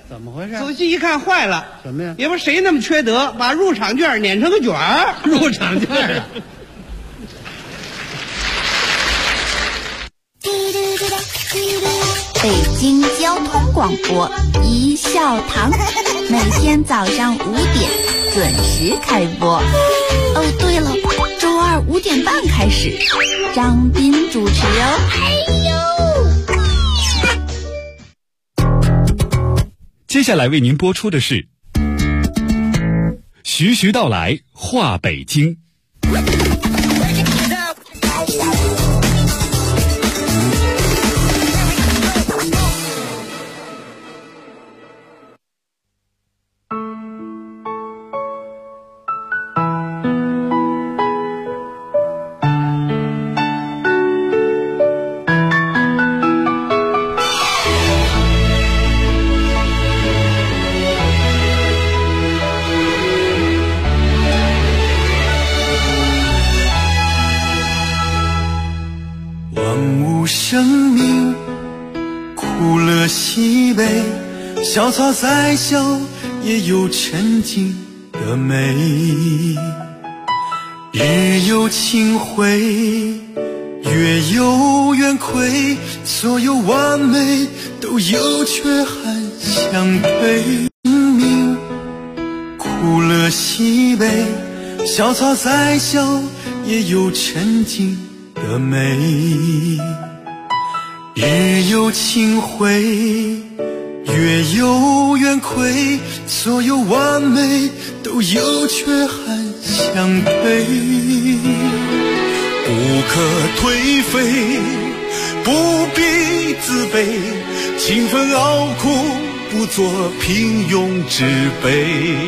怎么回事？仔细一看，坏了， 什么呀？ 也不是谁那么缺德，把入场券碾成个卷儿。 入场券啊！ 北京交通广播一笑堂，每天早上5点准时开播。哦，对了，周二5点半开始，张斌主持哦。 接下来为您播出的是徐徐道来话北京。 生命苦乐喜悲，小草再小也有沉静的美。日有清辉，月有圆亏，所有完美都有缺憾相配。生命苦乐喜悲，小草再小也有沉静的美。日有清辉，月有圆亏，所有完美都有缺憾相配。不可颓废，不必自卑，勤奋劳苦不做平庸之辈。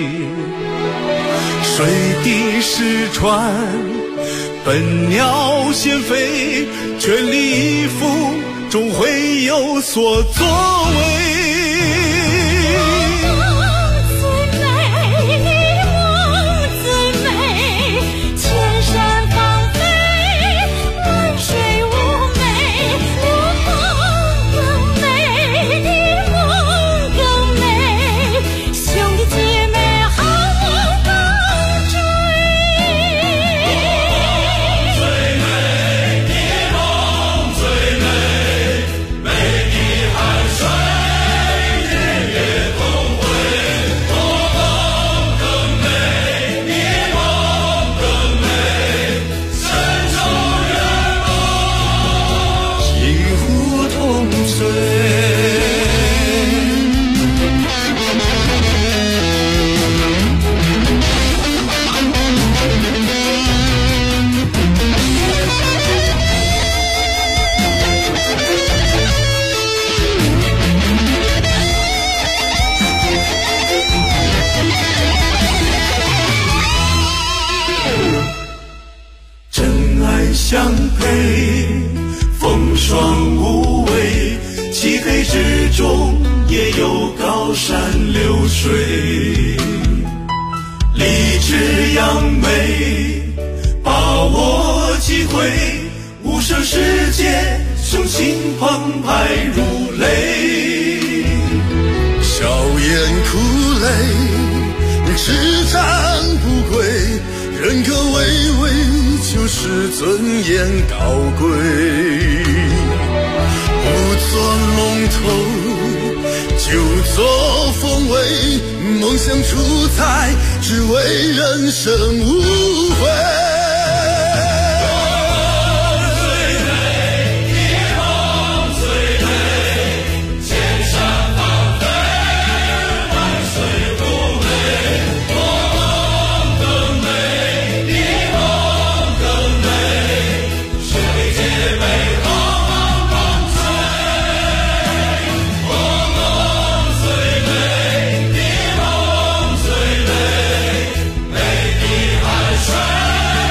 水滴石穿，笨鸟先飞，全力以赴终会有所作为。相配，风霜无畏，漆黑之中也有高山流水。立志扬眉，把握机会，无声世界，雄心澎湃如雷。笑颜苦泪，只战不归，人格巍巍，就是尊严高贵。不做龙头，就做凤尾，梦想主宰，只为人生无悔。水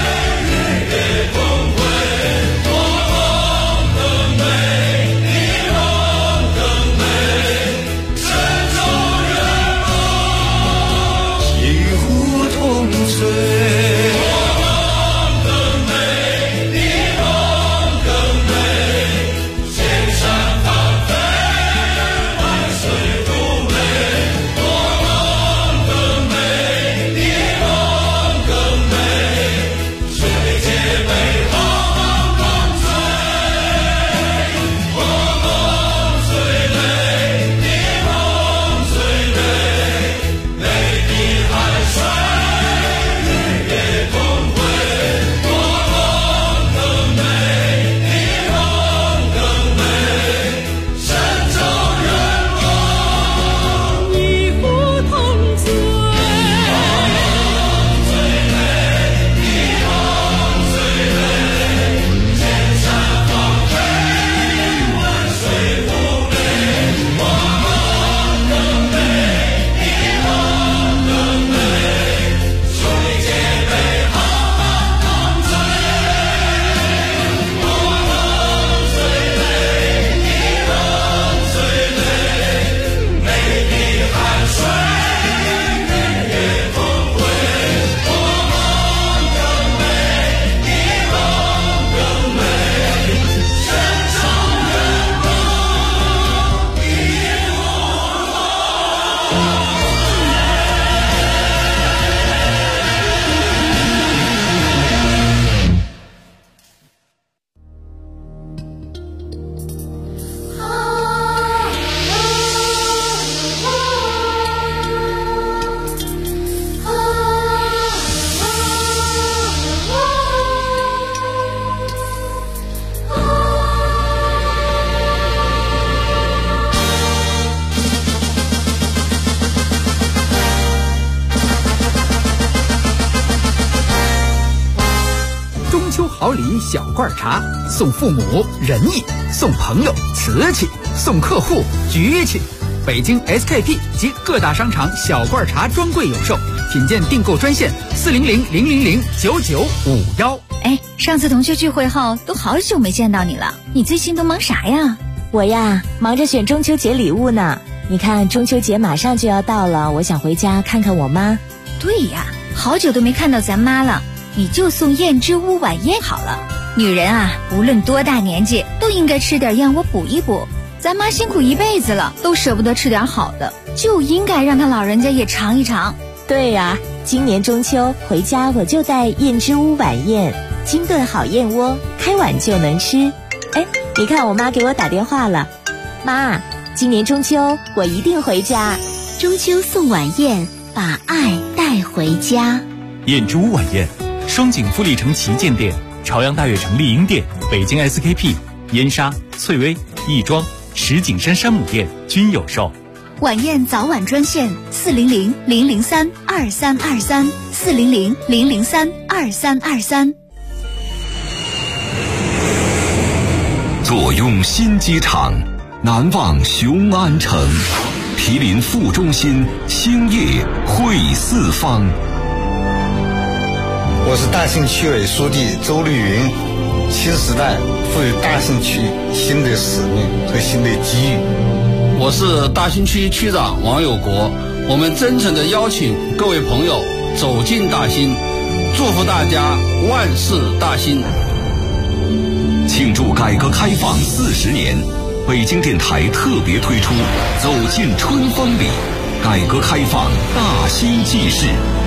小罐茶，送父母仁义，送朋友瓷器，送客户局气。北京 SKP 及各大商场小罐茶专柜有售，品鉴订购专线400-000-9951。 哎，上次同学聚会后都好久没见到你了，你最近都忙啥呀？ 我呀，忙着选中秋节礼物呢。你看中秋节马上就要到了，我想回家看看我妈。 对呀，好久都没看到咱妈了，你就送燕之屋晚宴好了。女人啊，无论多大年纪，都应该吃点燕窝补一补。咱妈辛苦一辈子了，都舍不得吃点好的，就应该让她老人家也尝一尝。 对呀，今年中秋回家我就带燕之屋晚宴，精炖好燕窝，开碗就能吃。哎，你看我妈给我打电话了，妈，今年中秋我一定回家。 中秋送晚宴，把爱带回家。 燕之屋晚宴，双井富力城旗舰店、朝阳大悦城丽婴店、北京 SKP、燕莎、翠微、亦庄、石景山山姆店均有售。 晚宴早晚专线400-003-2323 400-003-2323。 坐拥新机场，难忘雄安城，毗邻副中心，兴业汇四方。 我是大兴区委书记周绿云。新时代赋予大兴区新的使命和新的机遇。 我是大兴区区长王有国，我们真诚地邀请各位朋友走进大兴，祝福大家万事大兴。 庆祝改革开放40年，北京电台特别推出《走进春风里》，改革开放大兴纪事。